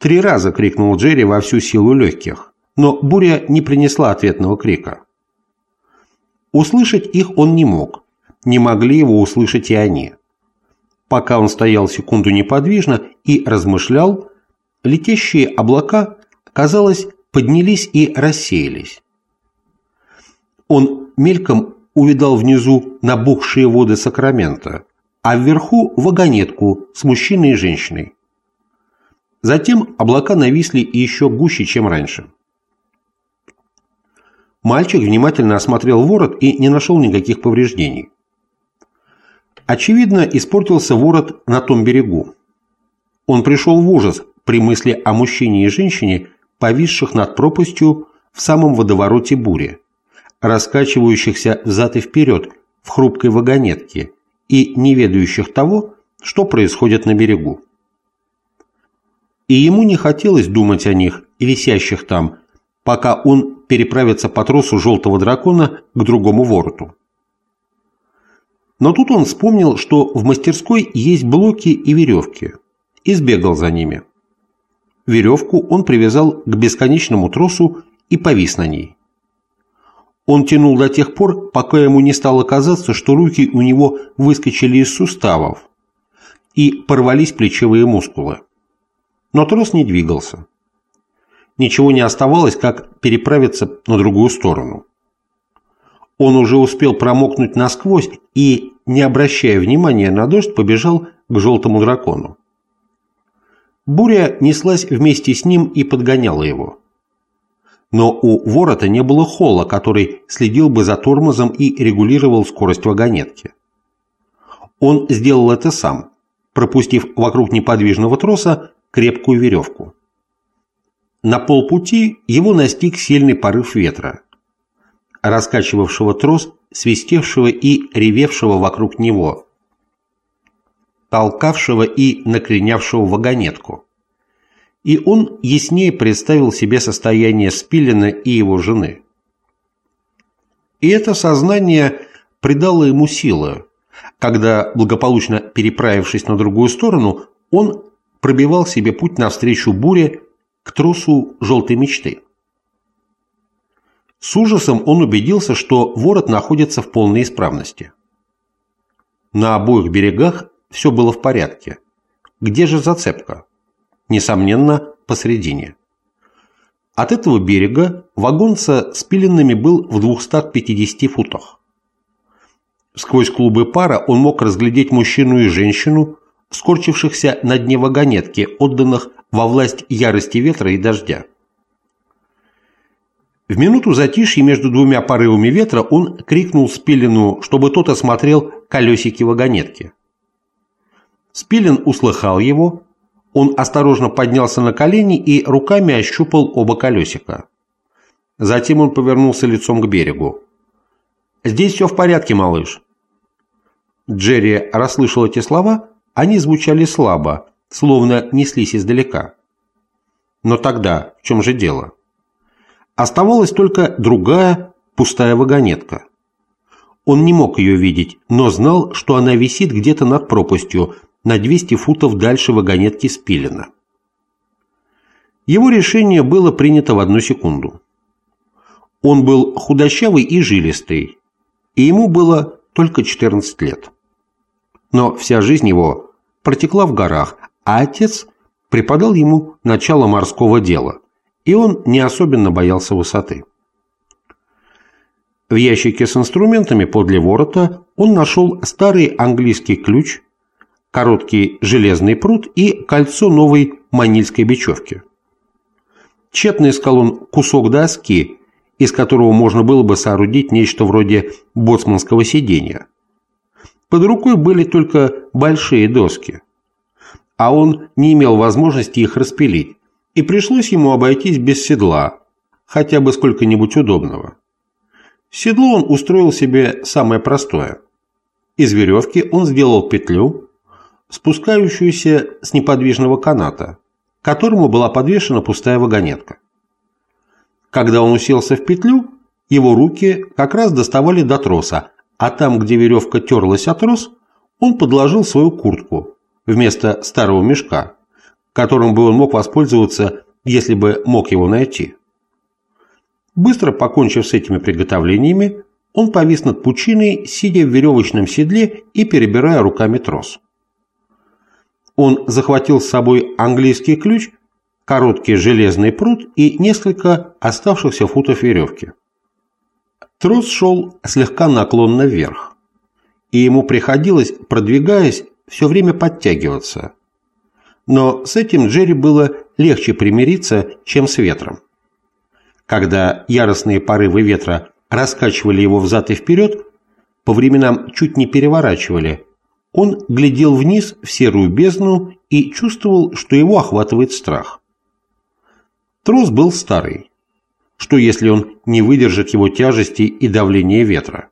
3 раза крикнул Джерри во всю силу легких, но буря не принесла ответного крика. Услышать их он не мог, не могли его услышать и они. Пока он стоял секунду неподвижно и размышлял, летящие облака, казалось, поднялись и рассеялись. Он мельком увидал внизу набухшие воды Сакрамента, а вверху вагонетку с мужчиной и женщиной. Затем облака нависли еще гуще, чем раньше. Мальчик внимательно осмотрел ворот и не нашел никаких повреждений. Очевидно, испортился ворот на том берегу. Он пришел в ужас при мысли о мужчине и женщине, повисших над пропастью в самом водовороте бури, раскачивающихся взад и вперед в хрупкой вагонетке и не ведающих того, что происходит на берегу. И ему не хотелось думать о них, висящих там, пока он переправится по тросу желтого дракона к другому вороту. Но тут он вспомнил, что в мастерской есть блоки и веревки, и сбегал за ними. Веревку он привязал к бесконечному тросу и повис на ней. Он тянул до тех пор, пока ему не стало казаться, что руки у него выскочили из суставов и порвались плечевые мускулы. Но трос не двигался. Ничего не оставалось, как переправиться на другую сторону. Он уже успел промокнуть насквозь и, не обращая внимания на дождь, побежал к желтому дракону. Буря неслась вместе с ним и подгоняла его. Но у ворота не было холла, который следил бы за тормозом и регулировал скорость вагонетки. Он сделал это сам, пропустив вокруг неподвижного троса крепкую веревку. На полпути его настиг сильный порыв ветра, раскачивавшего трос, свистевшего и ревевшего вокруг него, толкавшего и накренявшего вагонетку. И он яснее представил себе состояние Спиллина и его жены. И это сознание придало ему силы, когда, благополучно переправившись на другую сторону, он пробивал себе путь навстречу буре к тросу желтой мечты. С ужасом он убедился, что ворот находится в полной исправности. На обоих берегах все было в порядке. Где же зацепка? Несомненно, посредине. От этого берега вагон со спиленными был в 250 футах. Сквозь клубы пара он мог разглядеть мужчину и женщину, скорчившихся на дне вагонетки, отданных во власть ярости ветра и дождя. В минуту затишья между двумя порывами ветра он крикнул Спиллину, чтобы тот осмотрел колесики вагонетки. Спиллин услыхал его. Он осторожно поднялся на колени и руками ощупал оба колесика. Затем он повернулся лицом к берегу. «Здесь все в порядке, малыш». Джерри расслышал эти слова, они звучали слабо, словно неслись издалека. Но тогда в чем же дело? Оставалась только другая, пустая вагонетка. Он не мог ее видеть, но знал, что она висит где-то над пропастью, на 200 футов дальше вагонетки Спиллина. Его решение было принято в одну секунду. Он был худощавый и жилистый, и ему было только 14 лет. Но вся жизнь его протекла в горах, а отец преподал ему начало морского дела, и он не особенно боялся высоты. В ящике с инструментами подле ворота он нашел старый английский ключ, короткий железный прут и кольцо новой манильской бечевки. Тщетно искал он кусок доски, из которого можно было бы соорудить нечто вроде боцманского сиденья. Под рукой были только большие доски, а он не имел возможности их распилить, и пришлось ему обойтись без седла, хотя бы сколько-нибудь удобного. Седло он устроил себе самое простое. Из веревки он сделал петлю, спускающуюся с неподвижного каната, к которому была подвешена пустая вагонетка. Когда он уселся в петлю, его руки как раз доставали до троса, а там, где веревка терлась о трос, он подложил свою куртку вместо старого мешка, которым бы он мог воспользоваться, если бы мог его найти. Быстро покончив с этими приготовлениями, он повис над пучиной, сидя в веревочном седле и перебирая руками трос. Он захватил с собой английский ключ, короткий железный прут и несколько оставшихся футов веревки. Трос шел слегка наклонно вверх, и ему приходилось, продвигаясь, все время подтягиваться. Но с этим Джерри было легче примириться, чем с ветром. Когда яростные порывы ветра раскачивали его взад и вперед, по временам чуть не переворачивали, он глядел вниз в серую бездну и чувствовал, что его охватывает страх. Трос был старый. Что если он не выдержит его тяжести и давления ветра?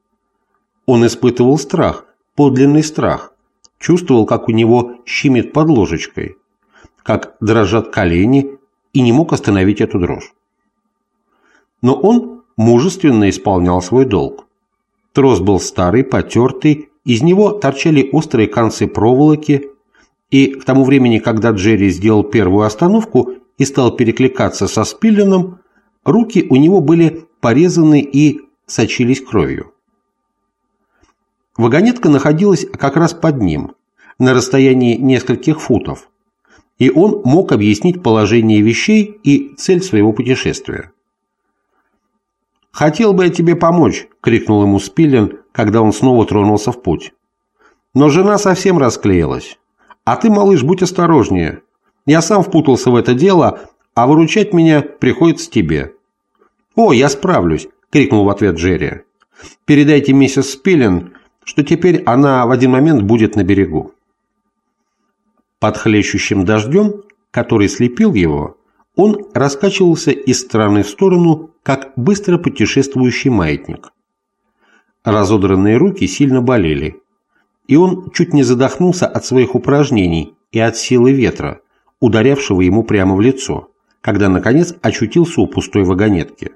Он испытывал страх, подлинный страх, чувствовал, как у него щемит под ложечкой, как дрожат колени, и не мог остановить эту дрожь. Но он мужественно исполнял свой долг. Трос был старый, потертый, из него торчали острые концы проволоки, и к тому времени, когда Джерри сделал первую остановку и стал перекликаться со Спилленом, руки у него были порезаны и сочились кровью. Вагонетка находилась как раз под ним, на расстоянии нескольких футов, и он мог объяснить положение вещей и цель своего путешествия. «Хотел бы я тебе помочь», — крикнул ему Спиллен, когда он снова тронулся в путь. «Но жена совсем расклеилась. А ты, малыш, будь осторожнее. Я сам впутался в это дело, а выручать меня приходится тебе». «О, я справлюсь», — крикнул в ответ Джерри. «Передайте миссис Спиллен, что теперь она в один момент будет на берегу». Под хлещущим дождем, который слепил его, он раскачивался из стороны в сторону, как быстро путешествующий маятник. Разодранные руки сильно болели, и он чуть не задохнулся от своих упражнений и от силы ветра, ударявшего ему прямо в лицо, когда, наконец, очутился у пустой вагонетки.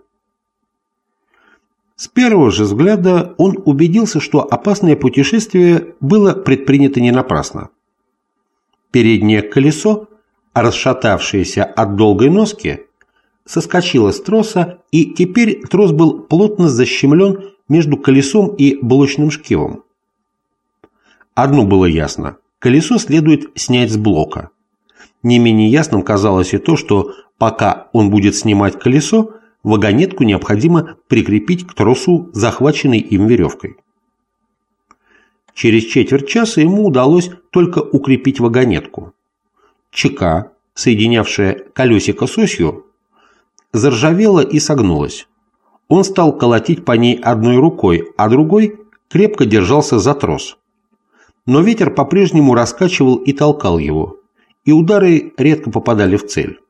С первого же взгляда он убедился, что опасное путешествие было предпринято не напрасно. Переднее колесо, расшатавшееся от долгой носки, соскочило с троса, и теперь трос был плотно защемлен между колесом и блочным шкивом. Одно было ясно – колесо следует снять с блока. Не менее ясным казалось и то, что пока он будет снимать колесо, вагонетку необходимо прикрепить к тросу, захваченной им веревкой. Через четверть часа ему удалось только укрепить вагонетку. Чека, соединявшая колесико с осью, заржавела и согнулась. Он стал колотить по ней одной рукой, а другой крепко держался за трос. Но ветер по-прежнему раскачивал и толкал его, и удары редко попадали в цель.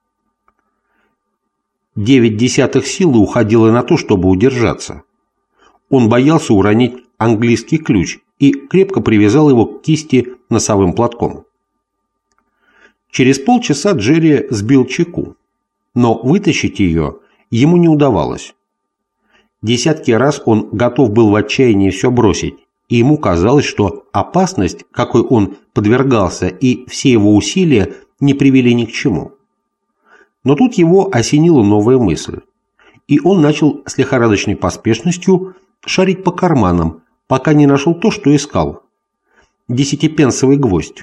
9/10 силы уходило на то, чтобы удержаться. Он боялся уронить английский ключ и крепко привязал его к кисти носовым платком. Через полчаса Джерри сбил чеку, но вытащить ее ему не удавалось. Десятки раз он готов был в отчаянии все бросить, и ему казалось, что опасность, какой он подвергался, и все его усилия не привели ни к чему. Но тут его осенила новая мысль, и он начал с лихорадочной поспешностью шарить по карманам, пока не нашел то, что искал – 10-пенсовый гвоздь.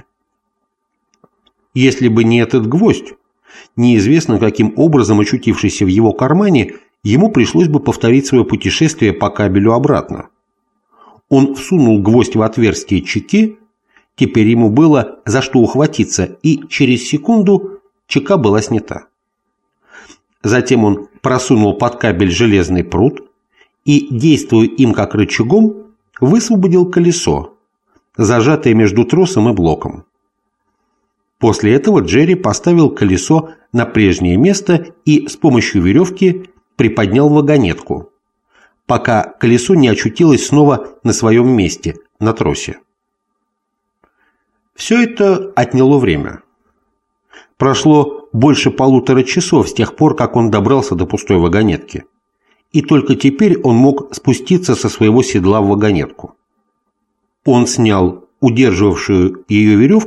Если бы не этот гвоздь, неизвестно каким образом очутившийся в его кармане, ему пришлось бы повторить свое путешествие по кабелю обратно. Он всунул гвоздь в отверстие чеки, теперь ему было за что ухватиться, и через секунду чека была снята. Затем он просунул под кабель железный прут и, действуя им как рычагом, высвободил колесо, зажатое между тросом и блоком. После этого Джерри поставил колесо на прежнее место и с помощью веревки приподнял вагонетку, пока колесо не очутилось снова на своем месте, на тросе. Все это отняло время. Прошло больше 1,5 часов с тех пор, как он добрался до пустой вагонетки, и только теперь он мог спуститься со своего седла в вагонетку. Он снял удерживавшую ее веревку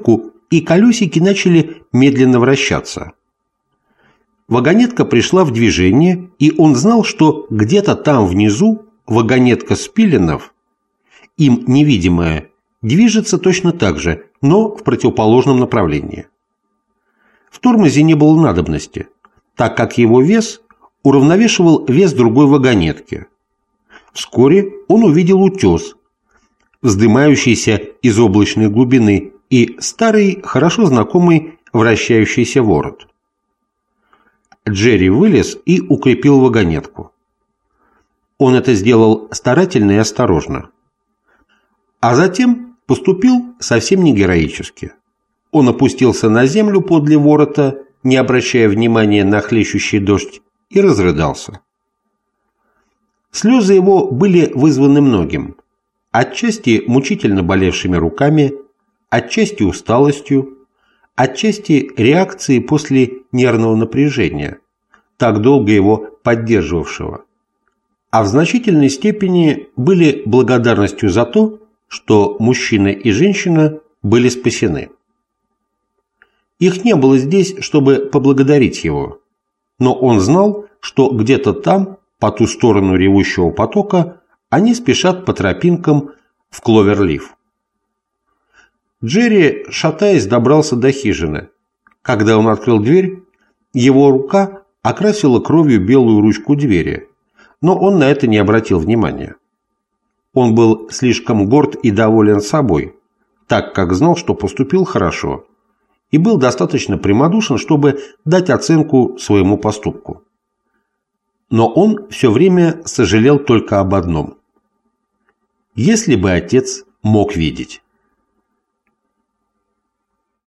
и колесики начали медленно вращаться. Вагонетка пришла в движение, и он знал, что где-то там внизу вагонетка Спиленов, им невидимая, движется точно так же, но в противоположном направлении. В тормозе не было надобности, так как его вес уравновешивал вес другой вагонетки. Вскоре он увидел утес, вздымающийся из облачной глубины, и старый, хорошо знакомый вращающийся ворот. Джерри вылез и укрепил вагонетку. Он это сделал старательно и осторожно. А затем поступил совсем не героически. Он опустился на землю подле ворота, не обращая внимания на хлещущий дождь, и разрыдался. Слезы его были вызваны многим. Отчасти мучительно болевшими руками, отчасти усталостью, отчасти реакцией после нервного напряжения, так долго его поддерживавшего, а в значительной степени были благодарностью за то, что мужчина и женщина были спасены. Их не было здесь, чтобы поблагодарить его, но он знал, что где-то там, по ту сторону ревущего потока, они спешат по тропинкам в Кловерлиф. Джерри, шатаясь, добрался до хижины. Когда он открыл дверь, его рука окрасила кровью белую ручку двери, но он на это не обратил внимания. Он был слишком горд и доволен собой, так как знал, что поступил хорошо, и был достаточно прямодушен, чтобы дать оценку своему поступку. Но он все время сожалел только об одном. Если бы отец мог видеть.